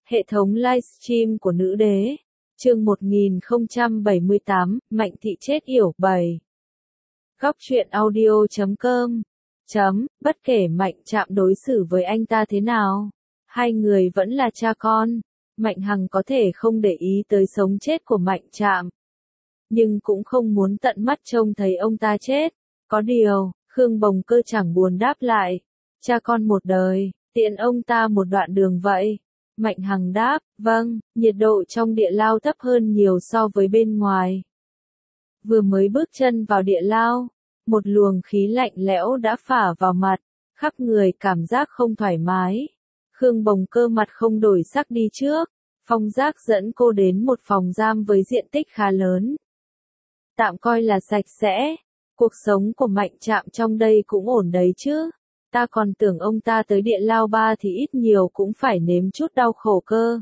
Hệ thống livestream của nữ đế. Chương 1078, Mạnh Thị chết yểu 7. Góc truyện audio.com. Bất kể Mạnh Trạm đối xử với anh ta thế nào, hai người vẫn là cha con. Mạnh Hằng có thể không để ý tới sống chết của Mạnh Trạm, nhưng cũng không muốn tận mắt trông thấy ông ta chết. Có điều, Khương Bồng Cơ chẳng buồn đáp lại. Cha con một đời, tiện ông ta một đoạn đường vậy. Mạnh Hằng đáp, vâng, nhiệt độ trong địa lao thấp hơn nhiều so với bên ngoài. Vừa mới bước chân vào địa lao, một luồng khí lạnh lẽo đã phả vào mặt, khắp người cảm giác không thoải mái. Khương Bồng Cơ mặt không đổi sắc đi trước, Phong Giác dẫn cô đến một phòng giam với diện tích khá lớn. Tạm coi là sạch sẽ, cuộc sống của Mạnh Trạm trong đây cũng ổn đấy chứ. Ta còn tưởng ông ta tới địa lao 3 thì ít nhiều cũng phải nếm chút đau khổ cơ.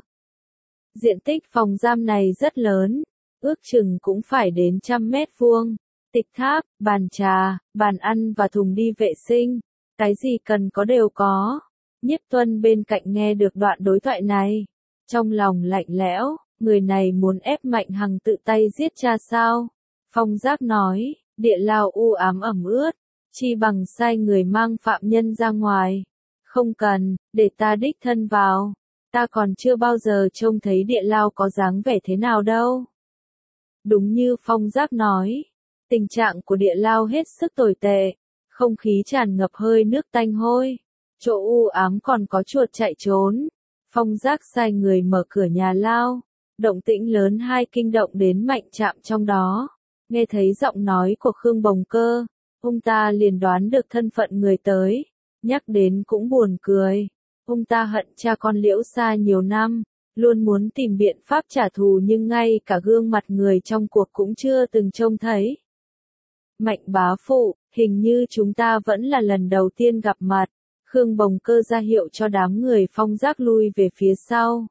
Diện tích phòng giam này rất lớn, ước chừng cũng phải đến 100 mét vuông. Tịch tháp, bàn trà, bàn ăn và thùng đi vệ sinh, cái gì cần có đều có. Nhiếp Tuân bên cạnh nghe được đoạn đối thoại này, trong lòng lạnh lẽo, người này muốn ép Mạnh Hằng tự tay giết cha sao? Phong Giác nói, địa lao u ám ẩm ướt, chi bằng sai người mang phạm nhân ra ngoài. Không cần, để ta đích thân vào. Ta còn chưa bao giờ trông thấy địa lao có dáng vẻ thế nào đâu. Đúng như Phong Giác nói, tình trạng của địa lao hết sức tồi tệ, không khí tràn ngập hơi nước tanh hôi, chỗ u ám còn có chuột chạy trốn. Phong Giác sai người mở cửa nhà lao, động tĩnh lớn hai kinh động đến Mạnh Trạm trong đó. Nghe thấy giọng nói của Khương Bồng Cơ, ông ta liền đoán được thân phận người tới, nhắc đến cũng buồn cười. Ông ta hận cha con Liễu Sa nhiều năm, luôn muốn tìm biện pháp trả thù nhưng ngay cả gương mặt người trong cuộc cũng chưa từng trông thấy. Mạnh bá phụ, hình như chúng ta vẫn là lần đầu tiên gặp mặt. Khương Bồng Cơ ra hiệu cho đám người Phong Giác lui về phía sau,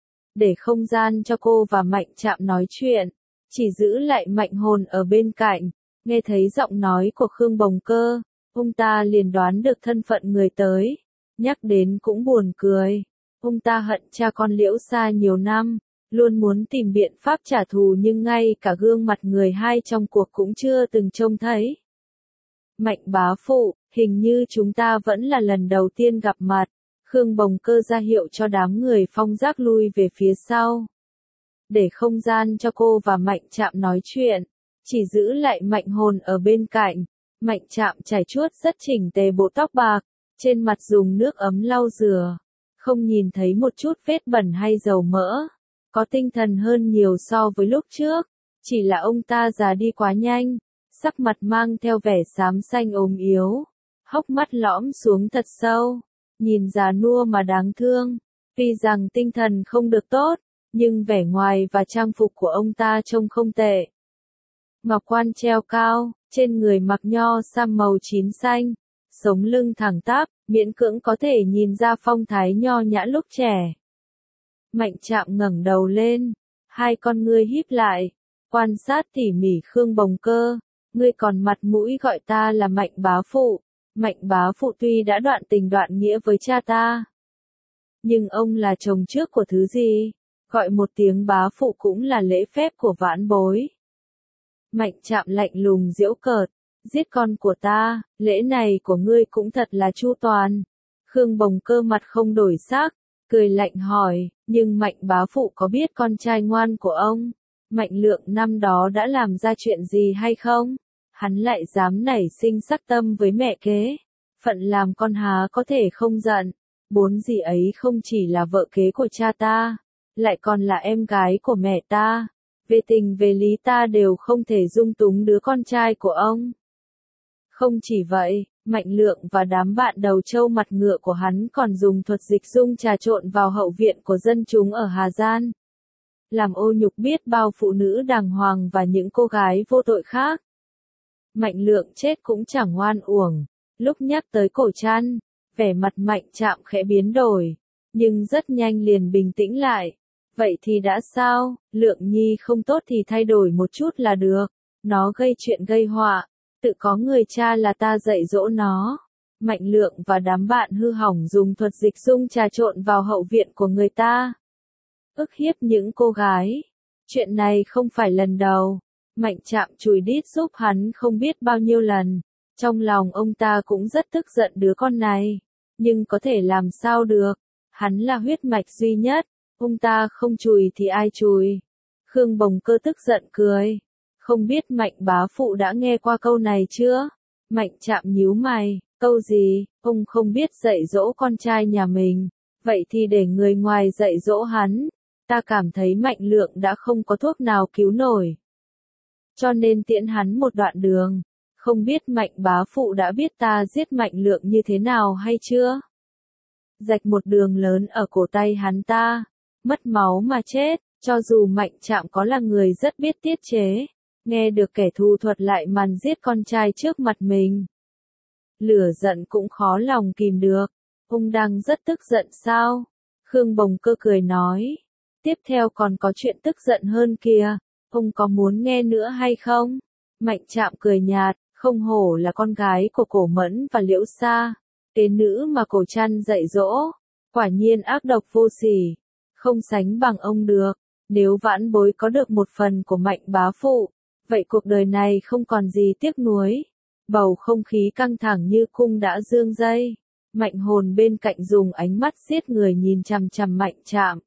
để không gian cho cô và Mạnh Trạm nói chuyện, chỉ giữ lại Mạnh Hồn ở bên cạnh. Nghe thấy giọng nói của Khương Bồng Cơ, ông ta liền đoán được thân phận người tới, nhắc đến cũng buồn cười. Ông ta hận cha con Liễu Sa nhiều năm, luôn muốn tìm biện pháp trả thù nhưng ngay cả gương mặt người hai trong cuộc cũng chưa từng trông thấy. Mạnh bá phụ, hình như chúng ta vẫn là lần đầu tiên gặp mặt. Khương Bồng Cơ ra hiệu cho đám người Phong Giác lui về phía sau, để không gian cho cô và Mạnh Trạm nói chuyện, chỉ giữ lại Mạnh Hồn ở bên cạnh. Mạnh Trạm chải chuốt rất chỉnh tề bộ tóc bạc, trên mặt dùng nước ấm lau rửa, không nhìn thấy một chút vết bẩn hay dầu mỡ, có tinh thần hơn nhiều so với lúc trước, chỉ là ông ta già đi quá nhanh, sắc mặt mang theo vẻ xám xanh ốm yếu, hốc mắt lõm xuống thật sâu, nhìn già nua mà đáng thương. Tuy rằng tinh thần không được tốt, nhưng vẻ ngoài và trang phục của ông ta trông không tệ. Ngọc quan treo cao, trên người mặc nho sam màu chín xanh, sống lưng thẳng tắp, miễn cưỡng có thể nhìn ra phong thái nho nhã lúc trẻ. Mạnh Trạm ngẩng đầu lên, hai con ngươi híp lại, quan sát tỉ mỉ Khương Bồng Cơ. Ngươi còn mặt mũi gọi ta là Mạnh bá phụ. Mạnh bá phụ tuy đã đoạn tình đoạn nghĩa với cha ta, nhưng ông là chồng trước của thứ gì? Gọi một tiếng bá phụ cũng là lễ phép của vãn bối. Mạnh Trạm lạnh lùng giễu cợt, giết con của ta, lễ này của ngươi cũng thật là chu toàn. Khương Bồng Cơ mặt không đổi sắc, cười lạnh hỏi, nhưng Mạnh bá phụ có biết con trai ngoan của ông, Mạnh Lượng năm đó đã làm ra chuyện gì hay không? Hắn lại dám nảy sinh sắc tâm với mẹ kế, phận làm con há có thể không giận. Bốn dì ấy không chỉ là vợ kế của cha ta, lại còn là em gái của mẹ ta. Về tình về lý ta đều không thể dung túng đứa con trai của ông. Không chỉ vậy, Mạnh Lượng và đám bạn đầu trâu mặt ngựa của hắn còn dùng thuật dịch dung trà trộn vào hậu viện của dân chúng ở Hà Giang, làm ô nhục biết bao phụ nữ đàng hoàng và những cô gái vô tội khác. Mạnh Lượng chết cũng chẳng oan uổng. Lúc nhắc tới cổ trăn, vẻ mặt Mạnh Trạm khẽ biến đổi, nhưng rất nhanh liền bình tĩnh lại. Vậy thì đã sao, Lượng nhi không tốt thì thay đổi một chút là được. Nó gây chuyện gây họa, tự có người cha là ta dạy dỗ nó. Mạnh Lượng và đám bạn hư hỏng dùng thuật dịch dung trà trộn vào hậu viện của người ta, ức hiếp những cô gái. Chuyện này không phải lần đầu, Mạnh Trạm chùi đít giúp hắn không biết bao nhiêu lần. Trong lòng ông ta cũng rất tức giận đứa con này, nhưng có thể làm sao được, hắn là huyết mạch duy nhất, ông ta không chùi thì ai chùi. Khương Bồng Cơ tức giận cười, không biết Mạnh bá phụ đã nghe qua câu này chưa? Mạnh Trạm nhíu mày, câu gì, ông không biết dạy dỗ con trai nhà mình, vậy thì để người ngoài dạy dỗ hắn, ta cảm thấy Mạnh Lượng đã không có thuốc nào cứu nổi. Cho nên tiễn hắn một đoạn đường, không biết Mạnh bá phụ đã biết ta giết Mạnh Lượng như thế nào hay chưa? Rạch một đường lớn ở cổ tay hắn ta, mất máu mà chết, cho dù Mạnh Trạm có là người rất biết tiết chế, nghe được kẻ thù thuật lại màn giết con trai trước mặt mình. Lửa giận cũng khó lòng kìm được, ông đang rất tức giận sao? Khương Bồng Cơ cười nói, tiếp theo còn có chuyện tức giận hơn kìa, ông có muốn nghe nữa hay không? Mạnh Trạm cười nhạt, không hổ là con gái của Cổ Mẫn và Liễu Sa, kế nữ mà Cổ Trăn dạy dỗ, quả nhiên ác độc vô sỉ, không sánh bằng ông được. Nếu vãn bối có được một phần của Mạnh bá phụ, vậy cuộc đời này không còn gì tiếc nuối. Bầu không khí căng thẳng như cung đã dương dây. Mạnh Hồn bên cạnh dùng ánh mắt giết người nhìn chằm chằm Mạnh Trạm.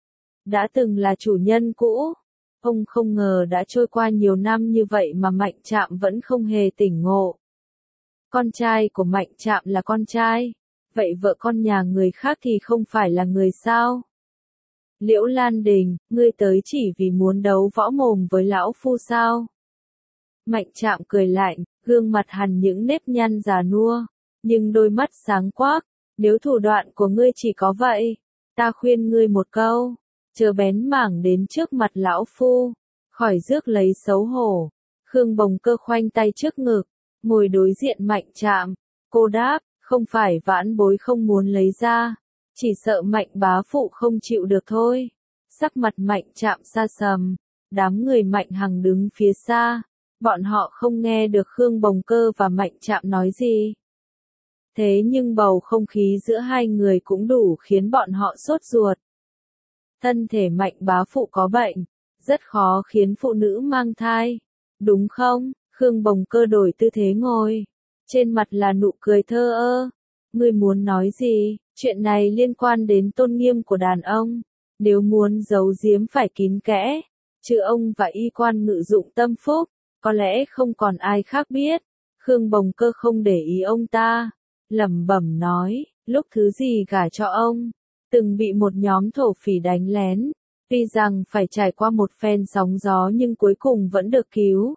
Đã từng là chủ nhân cũ, ông không ngờ đã trôi qua nhiều năm như vậy mà Mạnh Trạm vẫn không hề tỉnh ngộ. Con trai của Mạnh Trạm là con trai, vậy vợ con nhà người khác thì không phải là người sao? Liễu Lan Đình, ngươi tới chỉ vì muốn đấu võ mồm với lão phu sao? Mạnh Trạm cười lạnh, gương mặt hằn những nếp nhăn già nua, nhưng đôi mắt sáng quắc, nếu thủ đoạn của ngươi chỉ có vậy, ta khuyên ngươi một câu, chớ bén mảng đến trước mặt lão phu, khỏi rước lấy xấu hổ. Khương Bồng Cơ khoanh tay trước ngực, ngồi đối diện Mạnh Trạm, cô đáp, không phải vãn bối không muốn lấy ra, chỉ sợ Mạnh bá phụ không chịu được thôi. Sắc mặt Mạnh Trạm xa sầm, đám người Mạnh Hằng đứng phía xa, bọn họ không nghe được Khương Bồng Cơ và Mạnh Trạm nói gì. Thế nhưng bầu không khí giữa hai người cũng đủ khiến bọn họ sốt ruột. Thân thể Mạnh bá phụ có bệnh, rất khó khiến phụ nữ mang thai, đúng không? Khương Bồng Cơ đổi tư thế ngồi, trên mặt là nụ cười thơ ơ. Ngươi muốn nói gì? Chuyện này liên quan đến tôn nghiêm của đàn ông, nếu muốn giấu giếm phải kín kẽ, chứ ông và y quan Ngự Dụng Tâm Phúc, có lẽ không còn ai khác biết. Khương Bồng Cơ không để ý ông ta, lẩm bẩm nói, lúc thứ gì gả cho ông, từng bị một nhóm thổ phỉ đánh lén, tuy rằng phải trải qua một phen sóng gió nhưng cuối cùng vẫn được cứu.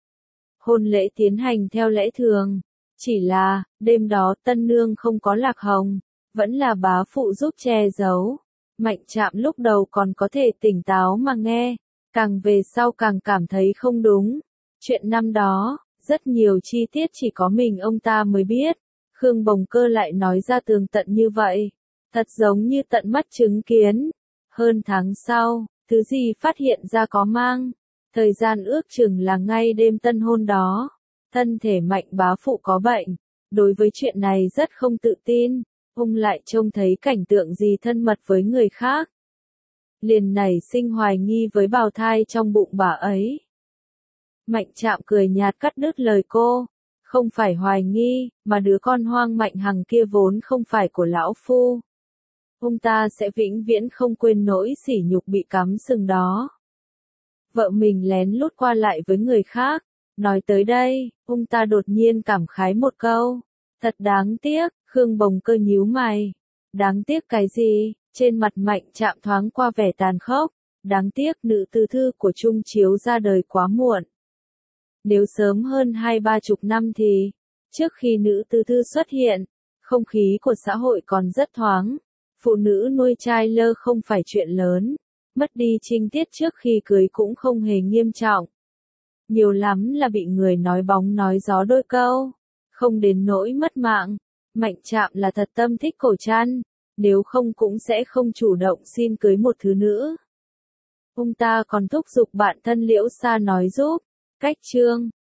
Hôn lễ tiến hành theo lẽ thường, chỉ là, đêm đó tân nương không có Lạc Hồng, vẫn là bá phụ giúp che giấu. Mạnh Trạm lúc đầu còn có thể tỉnh táo mà nghe, càng về sau càng cảm thấy không đúng. Chuyện năm đó, rất nhiều chi tiết chỉ có mình ông ta mới biết. Khương Bồng Cơ lại nói ra tường tận như vậy, thật giống như tận mắt chứng kiến. Hơn tháng sau, thứ gì phát hiện ra có mang. Thời gian ước chừng là ngay đêm tân hôn đó. Thân thể Mạnh bá phụ có bệnh, đối với chuyện này rất không tự tin. Ông lại trông thấy cảnh tượng gì thân mật với người khác, liền nảy sinh hoài nghi với bào thai trong bụng bà ấy. Mạnh Trạm cười nhạt cắt đứt lời cô, không phải hoài nghi, mà đứa con hoang Mạnh Hằng kia vốn không phải của lão phu. Ông ta sẽ vĩnh viễn không quên nỗi sỉ nhục bị cắm sừng đó. Vợ mình lén lút qua lại với người khác, nói tới đây, ông ta đột nhiên cảm khái một câu, thật đáng tiếc. Khương Bồng Cơ nhíu mày. Đáng tiếc cái gì? Trên mặt Mạnh Trạm thoáng qua vẻ tàn khốc. Đáng tiếc nữ tư thư của Trung Chiếu ra đời quá muộn. Nếu sớm hơn 20-30 năm thì, trước khi nữ tư thư xuất hiện, không khí của xã hội còn rất thoáng. Phụ nữ nuôi trai lơ không phải chuyện lớn. Mất đi trinh tiết trước khi cưới cũng không hề nghiêm trọng. Nhiều lắm là bị người nói bóng nói gió đôi câu. Không đến nỗi mất mạng. Mạnh Trạm là thật tâm thích Cổ Trăn, nếu không cũng sẽ không chủ động xin cưới một thứ nữ. Ông ta còn thúc giục bạn thân Liễu Sa nói giúp. Cách chương